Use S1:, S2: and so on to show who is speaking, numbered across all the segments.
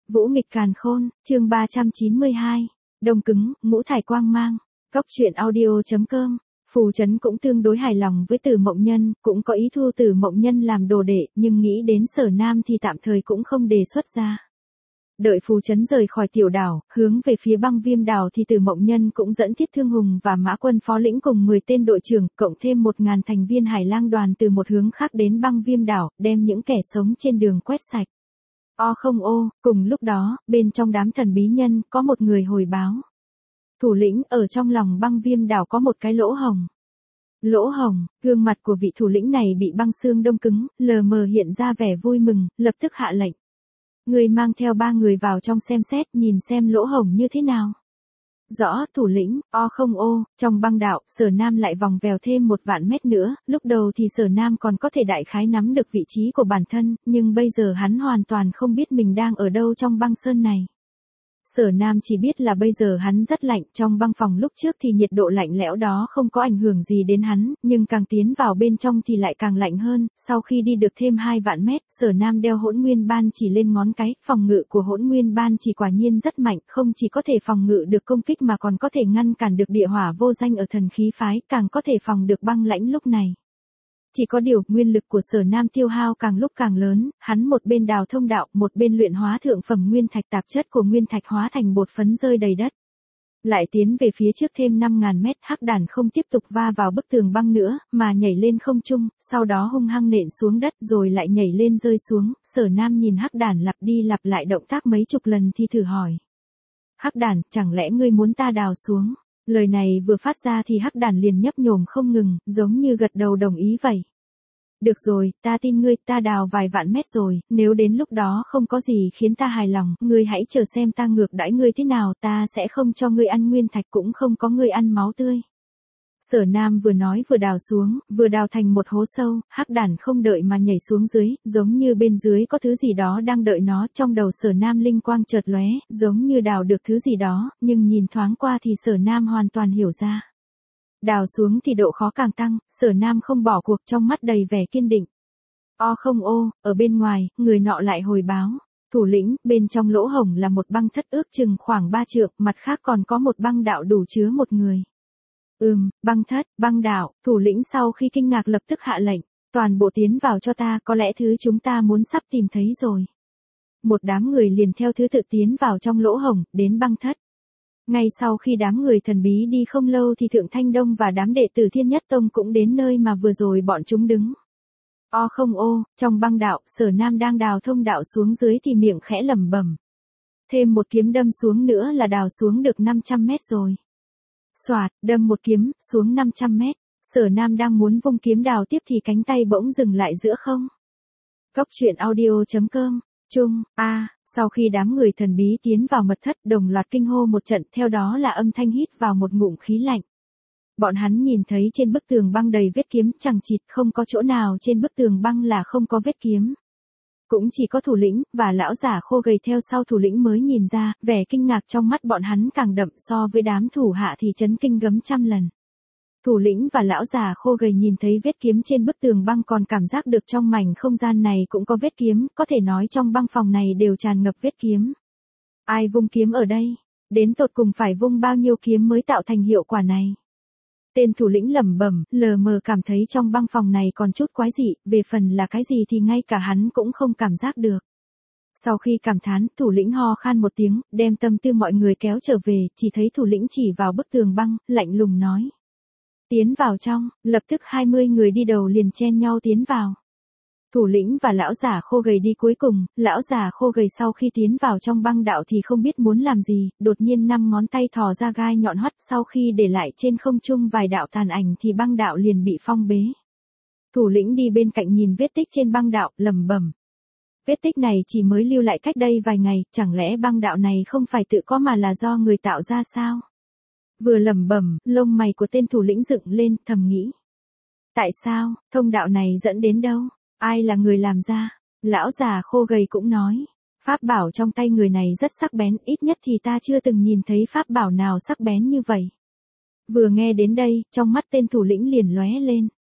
S1: Vũ nghịch càn khôn, chương 392. Đông cứng, ngũ thải quang mang. Cóc truyện audio.com. Phù Trấn cũng tương đối hài lòng với Từ Mộng Nhân, cũng có ý thu Từ Mộng Nhân làm đồ đệ, nhưng nghĩ đến Sở Nam thì tạm thời cũng không đề xuất ra. Đợi Phù Trấn rời khỏi tiểu đảo, hướng về phía Băng Viêm đảo thì Từ Mộng Nhân cũng dẫn Thiết Thương Hùng và Mã Quân phó lĩnh cùng 10 tên đội trưởng, cộng thêm 1000 thành viên Hải Lang đoàn từ một hướng khác đến Băng Viêm đảo, đem những kẻ sống trên đường quét sạch. Không ô, cùng lúc đó, bên trong đám thần bí nhân, có một người hồi báo. Thủ lĩnh, ở trong lòng Băng Viêm đảo có một cái lỗ hồng. Lỗ hồng, gương mặt của vị thủ lĩnh này bị băng xương đông cứng, lờ mờ hiện ra vẻ vui mừng, lập tức hạ lệnh. Người mang theo 3 người vào trong xem xét, nhìn xem lỗ hồng như thế nào. Rõ, thủ lĩnh, không ô, trong băng đạo, Sở Nam lại vòng vèo thêm 1 vạn mét nữa, lúc đầu thì Sở Nam còn có thể đại khái nắm được vị trí của bản thân, nhưng bây giờ hắn hoàn toàn không biết mình đang ở đâu trong băng sơn này. Sở Nam chỉ biết là bây giờ hắn rất lạnh, trong băng phòng lúc trước thì nhiệt độ lạnh lẽo đó không có ảnh hưởng gì đến hắn, nhưng càng tiến vào bên trong thì lại càng lạnh hơn, sau khi đi được thêm 2 vạn mét, Sở Nam đeo Hỗn Nguyên Ban chỉ lên ngón cái, phòng ngự của Hỗn Nguyên Ban chỉ quả nhiên rất mạnh, không chỉ có thể phòng ngự được công kích mà còn có thể ngăn cản được địa hỏa vô danh ở thần khí phái, càng có thể phòng được băng lãnh lúc này. Chỉ có điều, nguyên lực của Sở Nam tiêu hao càng lúc càng lớn, hắn một bên đào thông đạo, một bên luyện hóa thượng phẩm nguyên thạch, tạp chất của nguyên thạch hóa thành bột phấn rơi đầy đất. Lại tiến về phía trước thêm 5000 mét, hắc đản không tiếp tục va vào bức tường băng nữa, mà nhảy lên không trung, sau đó hung hăng nện xuống đất rồi lại nhảy lên rơi xuống. Sở Nam nhìn hắc đản lặp đi lặp lại động tác mấy chục lần thì thử hỏi. Hắc đản, chẳng lẽ ngươi muốn ta đào xuống? Lời này vừa phát ra thì hắc đản liền nhấp nhổm không ngừng, giống như gật đầu đồng ý vậy. Được rồi, ta tin ngươi, ta đào vài vạn mét rồi, nếu đến lúc đó không có gì khiến ta hài lòng, ngươi hãy chờ xem ta ngược đãi ngươi thế nào, ta sẽ không cho ngươi ăn nguyên thạch cũng không có ngươi ăn máu tươi. Sở Nam vừa nói vừa đào xuống, vừa đào thành một hố sâu, hắc đản không đợi mà nhảy xuống dưới, giống như bên dưới có thứ gì đó đang đợi nó, trong đầu Sở Nam linh quang chợt lóe, giống như đào được thứ gì đó, nhưng nhìn thoáng qua thì Sở Nam hoàn toàn hiểu ra. Đào xuống thì độ khó càng tăng, Sở Nam không bỏ cuộc, trong mắt đầy vẻ kiên định. Không ô, ở bên ngoài, người nọ lại hồi báo. Thủ lĩnh, bên trong lỗ hổng là một băng thất ước chừng khoảng 3 trượng, mặt khác còn có một băng đạo đủ chứa một người. Băng thất, băng đạo, thủ lĩnh sau khi kinh ngạc lập tức hạ lệnh. Toàn bộ tiến vào cho ta, có lẽ thứ chúng ta muốn sắp tìm thấy rồi. Một đám người liền theo thứ tự tiến vào trong lỗ hổng, đến băng thất. Ngay sau khi đám người thần bí đi không lâu thì Thượng Thanh Đông và đám đệ tử Thiên Nhất Tông cũng đến nơi mà vừa rồi bọn chúng đứng. Không ô, trong băng đạo, Sở Nam đang đào thông đạo xuống dưới thì miệng khẽ lẩm bẩm. Thêm một kiếm đâm xuống nữa là đào xuống được 500 mét rồi. Soạt, đâm một kiếm, xuống 500 mét. Sở Nam đang muốn vung kiếm đào tiếp thì cánh tay bỗng dừng lại giữa không. Cóc truyện audio.com. Sau khi đám người thần bí tiến vào mật thất, đồng loạt kinh hô một trận, theo đó là âm thanh hít vào một ngụm khí lạnh. Bọn hắn nhìn thấy trên bức tường băng đầy vết kiếm, chẳng chịt, không có chỗ nào trên bức tường băng là không có vết kiếm. Cũng chỉ có thủ lĩnh, và lão giả khô gầy theo sau thủ lĩnh mới nhìn ra, vẻ kinh ngạc trong mắt bọn hắn càng đậm so với đám thủ hạ thì chấn kinh gấp trăm lần. Thủ lĩnh và lão già khô gầy nhìn thấy vết kiếm trên bức tường băng còn cảm giác được trong mảnh không gian này cũng có vết kiếm, có thể nói trong băng phòng này đều tràn ngập vết kiếm. Ai vung kiếm ở đây? Đến tột cùng phải vung bao nhiêu kiếm mới tạo thành hiệu quả này? Tên thủ lĩnh lẩm bẩm, lờ mờ cảm thấy trong băng phòng này còn chút quái dị, về phần là cái gì thì ngay cả hắn cũng không cảm giác được. Sau khi cảm thán, thủ lĩnh ho khan một tiếng, đem tâm tư mọi người kéo trở về, chỉ thấy thủ lĩnh chỉ vào bức tường băng, lạnh lùng nói. Tiến vào trong, lập tức 20 người đi đầu liền chen nhau tiến vào. Thủ lĩnh và lão già khô gầy đi cuối cùng, lão già khô gầy sau khi tiến vào trong băng đạo thì không biết muốn làm gì, đột nhiên 5 ngón tay thò ra gai nhọn hoắt, sau khi để lại trên không trung vài đạo tàn ảnh thì băng đạo liền bị phong bế. Thủ lĩnh đi bên cạnh nhìn vết tích trên băng đạo, lẩm bẩm. Vết tích này chỉ mới lưu lại cách đây vài ngày, chẳng lẽ băng đạo này không phải tự có mà là do người tạo ra sao? Vừa lẩm bẩm, lông mày của tên thủ lĩnh dựng lên, thầm nghĩ. Tại sao, thông đạo này dẫn đến đâu? Ai là người làm ra? Lão già khô gầy cũng nói. Pháp bảo trong tay người này rất sắc bén, ít nhất thì ta chưa từng nhìn thấy pháp bảo nào sắc bén như vậy. Vừa nghe đến đây, trong mắt tên thủ lĩnh liền lóe lên.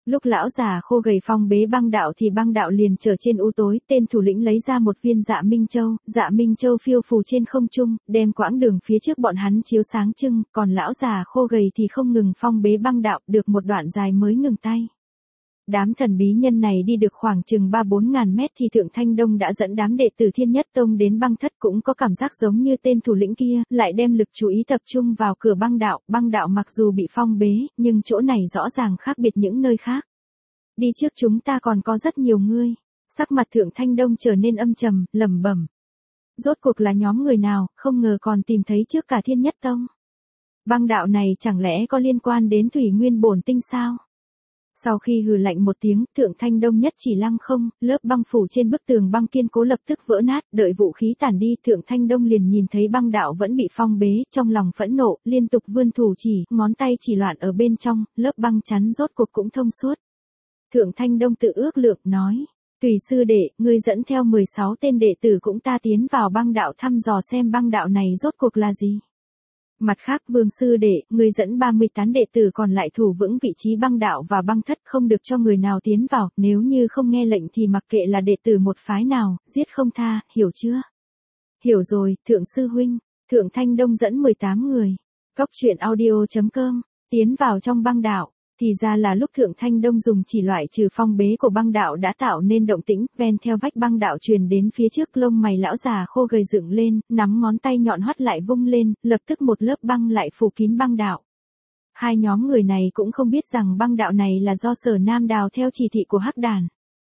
S1: Lúc lão già khô gầy phong bế băng đạo thì băng đạo liền trở trên u tối, tên thủ lĩnh lấy ra một viên dạ minh châu phiêu phù trên không trung, đem quãng đường phía trước bọn hắn chiếu sáng trưng, còn lão già khô gầy thì không ngừng phong bế băng đạo, được một đoạn dài mới ngừng tay. Đám thần bí nhân này đi được khoảng chừng 3-4 ngàn mét thì Thượng Thanh Đông đã dẫn đám đệ tử Thiên Nhất Tông đến băng thất, cũng có cảm giác giống như tên thủ lĩnh kia, lại đem lực chú ý tập trung vào cửa băng đạo mặc dù bị phong bế, nhưng chỗ này rõ ràng khác biệt những nơi khác. Đi trước chúng ta còn có rất nhiều người. Sắc mặt Thượng Thanh Đông trở nên âm trầm, lẩm bẩm. Rốt cuộc là nhóm người nào, không ngờ còn tìm thấy trước cả Thiên Nhất Tông. Băng đạo này chẳng lẽ có liên quan đến Thủy Nguyên Bổn Tinh sao? Sau khi hừ lạnh một tiếng, Thượng Thanh Đông nhất chỉ lăng không, lớp băng phủ trên bức tường băng kiên cố lập tức vỡ nát, đợi vũ khí tản đi, Thượng Thanh Đông liền nhìn thấy băng đạo vẫn bị phong bế, trong lòng phẫn nộ, liên tục vươn thủ chỉ, ngón tay chỉ loạn ở bên trong, lớp băng chắn rốt cuộc cũng thông suốt. Thượng Thanh Đông tự ước lượng, nói, tùy sư đệ, ngươi dẫn theo 16 tên đệ tử cũng ta tiến vào băng đạo thăm dò xem băng đạo này rốt cuộc là gì. Mặt khác Vương sư đệ, ngươi dẫn 38 đệ tử còn lại thủ vững vị trí băng đạo và băng thất, không được cho người nào tiến vào, nếu như không nghe lệnh thì mặc kệ là đệ tử một phái nào, giết không tha, hiểu chưa? Hiểu rồi, Thượng sư huynh. Thượng Thanh Đông dẫn 18 người. Cóc truyện audio.com, tiến vào trong băng đạo. Thì ra là lúc Thượng Thanh Đông dùng chỉ loại trừ phong bế của băng đạo đã tạo nên động tĩnh, ven theo vách băng đạo truyền đến phía trước, lông mày lão già khô gầy dựng lên, nắm ngón tay nhọn hoắt lại vung lên, lập tức một lớp băng lại phủ kín băng đạo. Hai nhóm người này cũng không biết rằng băng đạo này là do Sở Nam đào theo chỉ thị của Hắc Đàn.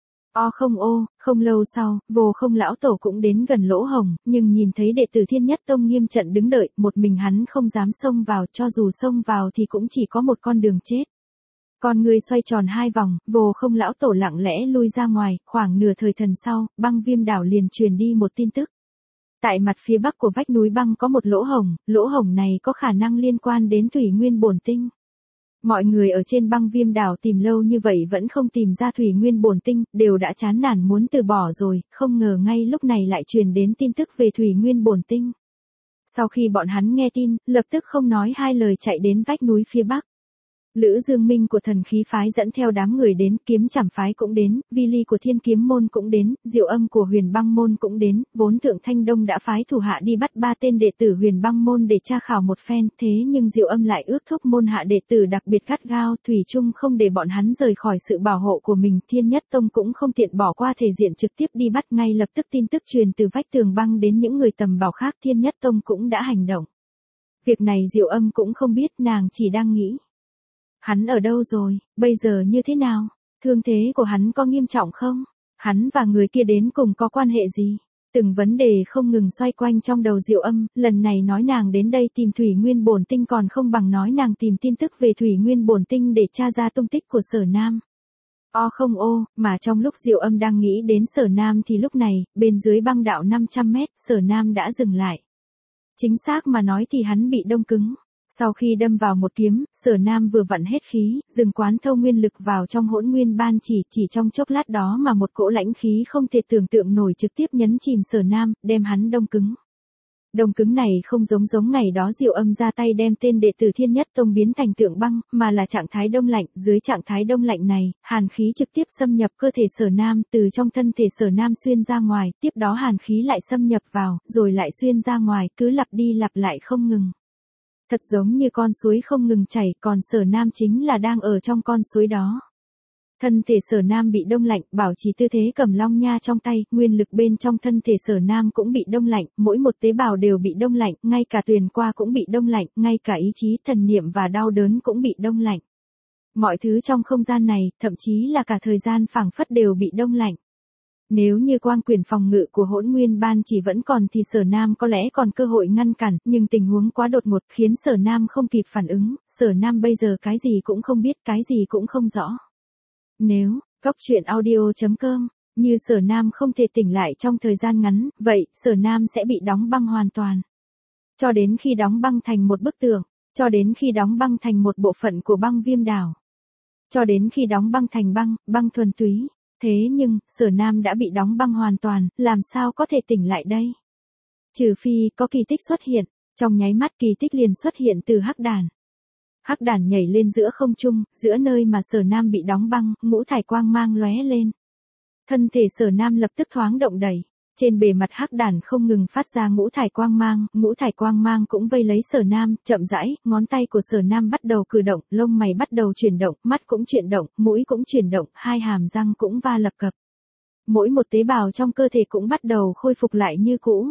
S1: Không lâu sau, Vô Không lão tổ cũng đến gần lỗ hổng, nhưng nhìn thấy đệ tử Thiên Nhất Tông nghiêm trận đứng đợi, một mình hắn không dám xông vào, cho dù xông vào thì cũng chỉ có một con đường chết. Con người xoay tròn 2 vòng, Vô Không lão tổ lặng lẽ lui ra ngoài, khoảng nửa thời thần sau, băng viêm đảo liền truyền đi một tin tức. Tại mặt phía bắc của vách núi băng có một lỗ hổng này có khả năng liên quan đến Thủy Nguyên Bổn Tinh. Mọi người ở trên băng viêm đảo tìm lâu như vậy vẫn không tìm ra Thủy Nguyên Bổn Tinh, đều đã chán nản muốn từ bỏ rồi, không ngờ ngay lúc này lại truyền đến tin tức về Thủy Nguyên Bổn Tinh. Sau khi bọn hắn nghe tin, lập tức không nói hai lời chạy đến vách núi phía bắc. Lữ Dương Minh của Thần Khí phái dẫn theo đám người đến, Kiếm Trảm phái cũng đến, Vi Ly của Thiên Kiếm môn cũng đến, Diệu Âm của Huyền Băng môn cũng đến, vốn Thượng Thanh Đông đã phái thủ hạ đi bắt 3 tên đệ tử Huyền Băng môn để tra khảo một phen, thế nhưng Diệu Âm lại ước thúc môn hạ đệ tử đặc biệt gắt gao, thủy chung không để bọn hắn rời khỏi sự bảo hộ của mình. Thiên Nhất Tông cũng không tiện bỏ qua thể diện trực tiếp đi bắt, ngay lập tức tin tức truyền từ vách tường băng đến những người tầm bảo khác, Thiên Nhất Tông cũng đã hành động. Việc này Diệu Âm cũng không biết, nàng chỉ đang nghĩ. Hắn ở đâu rồi, bây giờ như thế nào? Thương thế của hắn có nghiêm trọng không? Hắn và người kia đến cùng có quan hệ gì? Từng vấn đề không ngừng xoay quanh trong đầu Diệu Âm, lần này nói nàng đến đây tìm Thủy Nguyên Bổn Tinh còn không bằng nói nàng tìm tin tức về Thủy Nguyên Bổn Tinh để tra ra tung tích của Sở Nam. Mà trong lúc Diệu Âm đang nghĩ đến Sở Nam thì lúc này, bên dưới băng đạo 500 mét, Sở Nam đã dừng lại. Chính xác mà nói thì hắn bị đông cứng. Sau khi đâm vào một kiếm, Sở Nam vừa vặn hết khí, dừng quán thâu nguyên lực vào trong Hỗn Nguyên Ban chỉ trong chốc lát đó mà một cỗ lãnh khí không thể tưởng tượng nổi trực tiếp nhấn chìm Sở Nam, đem hắn đông cứng. Đông cứng này không giống ngày đó Diệu Âm ra tay đem tên đệ tử Thiên Nhất Tông biến thành tượng băng, mà là trạng thái đông lạnh, dưới trạng thái đông lạnh này, hàn khí trực tiếp xâm nhập cơ thể Sở Nam, từ trong thân thể Sở Nam xuyên ra ngoài, tiếp đó hàn khí lại xâm nhập vào, rồi lại xuyên ra ngoài, cứ lặp đi lặp lại không ngừng. Thật giống như con suối không ngừng chảy, còn Sở Nam chính là đang ở trong con suối đó. Thân thể Sở Nam bị đông lạnh, bảo trì tư thế cầm long nha trong tay, nguyên lực bên trong thân thể Sở Nam cũng bị đông lạnh, mỗi một tế bào đều bị đông lạnh, ngay cả tuyền qua cũng bị đông lạnh, ngay cả ý chí, thần niệm và đau đớn cũng bị đông lạnh. Mọi thứ trong không gian này, thậm chí là cả thời gian phảng phất đều bị đông lạnh. Nếu như quang quyền phòng ngự của Hỗn Nguyên Ban chỉ vẫn còn thì Sở Nam có lẽ còn cơ hội ngăn cản, nhưng tình huống quá đột ngột khiến Sở Nam không kịp phản ứng, Sở Nam bây giờ cái gì cũng không biết, cái gì cũng không rõ. Nếu, Cóc truyện audio.com, như Sở Nam không thể tỉnh lại trong thời gian ngắn, vậy, Sở Nam sẽ bị đóng băng hoàn toàn. Cho đến khi đóng băng thành một bức tường, cho đến khi đóng băng thành một bộ phận của băng viêm đảo. Cho đến khi đóng băng thành băng thuần túy. Thế nhưng, Sở Nam đã bị đóng băng hoàn toàn, làm sao có thể tỉnh lại đây? Trừ phi có kỳ tích xuất hiện, trong nháy mắt kỳ tích liền xuất hiện từ Hắc Đàn. Hắc đản nhảy lên giữa không trung, giữa nơi mà Sở Nam bị đóng băng, ngũ thải quang mang lóe lên. Thân thể Sở Nam lập tức thoáng động đẩy. Trên bề mặt hắc đản không ngừng phát ra ngũ thải quang mang cũng vây lấy Sở Nam, chậm rãi, ngón tay của Sở Nam bắt đầu cử động, lông mày bắt đầu chuyển động, mắt cũng chuyển động, mũi cũng chuyển động, hai hàm răng cũng va lập cập. Mỗi một tế bào trong cơ thể cũng bắt đầu khôi phục lại như cũ.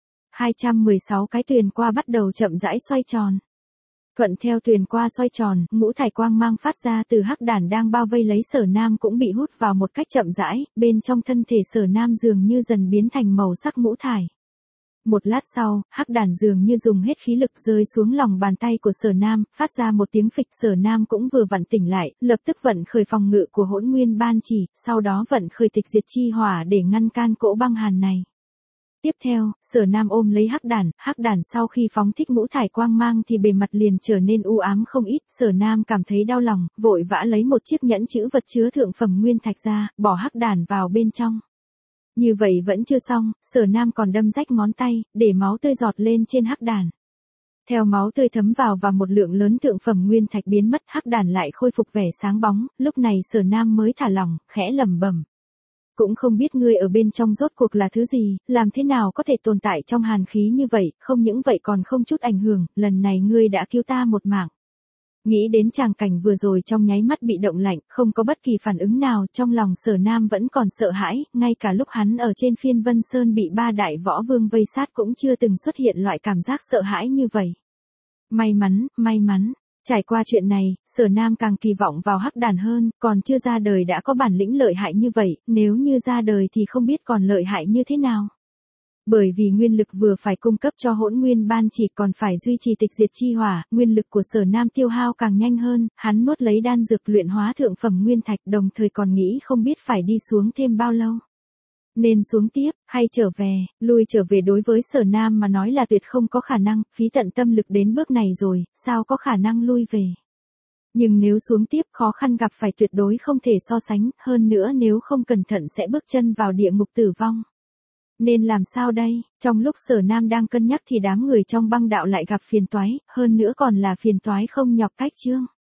S1: 216 cái tuyền qua bắt đầu chậm rãi xoay tròn. Thuận theo tuyền qua xoay tròn, ngũ thải quang mang phát ra từ hắc đản đang bao vây lấy Sở Nam cũng bị hút vào một cách chậm rãi, bên trong thân thể Sở Nam dường như dần biến thành màu sắc ngũ thải. Một lát sau, hắc đản dường như dùng hết khí lực rơi xuống lòng bàn tay của Sở Nam, phát ra một tiếng phịch. Sở Nam cũng vừa vặn tỉnh lại, lập tức vận khởi phòng ngự của Hỗn Nguyên Ban Chỉ, sau đó vận khởi tịch diệt chi hỏa để ngăn can cỗ băng hàn này. Tiếp theo, Sở Nam ôm lấy hắc đản sau khi phóng thích ngũ thải quang mang thì bề mặt liền trở nên u ám không ít, Sở Nam cảm thấy đau lòng, vội vã lấy một chiếc nhẫn chữ vật chứa thượng phẩm nguyên thạch ra, bỏ hắc đản vào bên trong. Như vậy vẫn chưa xong, Sở Nam còn đâm rách ngón tay, để máu tươi giọt lên trên hắc đản. Theo máu tươi thấm vào và một lượng lớn thượng phẩm nguyên thạch biến mất, hắc đản lại khôi phục vẻ sáng bóng, lúc này Sở Nam mới thả lỏng, khẽ lẩm bẩm. Cũng không biết ngươi ở bên trong rốt cuộc là thứ gì, làm thế nào có thể tồn tại trong hàn khí như vậy, không những vậy còn không chút ảnh hưởng, lần này ngươi đã cứu ta một mạng. Nghĩ đến tràng cảnh vừa rồi trong nháy mắt bị động lạnh, không có bất kỳ phản ứng nào, trong lòng Sở Nam vẫn còn sợ hãi, ngay cả lúc hắn ở trên Phiên Vân Sơn bị ba đại võ vương vây sát cũng chưa từng xuất hiện loại cảm giác sợ hãi như vậy. May mắn. Trải qua chuyện này, Sở Nam càng kỳ vọng vào hắc đản hơn, còn chưa ra đời đã có bản lĩnh lợi hại như vậy, nếu như ra đời thì không biết còn lợi hại như thế nào. Bởi vì nguyên lực vừa phải cung cấp cho Hỗn Nguyên Ban Chỉ còn phải duy trì tịch diệt chi hỏa, nguyên lực của Sở Nam tiêu hao càng nhanh hơn, hắn nuốt lấy đan dược luyện hóa thượng phẩm nguyên thạch, đồng thời còn nghĩ không biết phải đi xuống thêm bao lâu. Nên xuống tiếp, hay lui trở về đối với Sở Nam mà nói là tuyệt không có khả năng, phí tận tâm lực đến bước này rồi, sao có khả năng lui về. Nhưng nếu xuống tiếp khó khăn gặp phải tuyệt đối không thể so sánh, hơn nữa nếu không cẩn thận sẽ bước chân vào địa ngục tử vong. Nên làm sao đây? Trong lúc Sở Nam đang cân nhắc thì đám người trong băng đạo lại gặp phiền toái, hơn nữa còn là phiền toái không nhọc cách chương.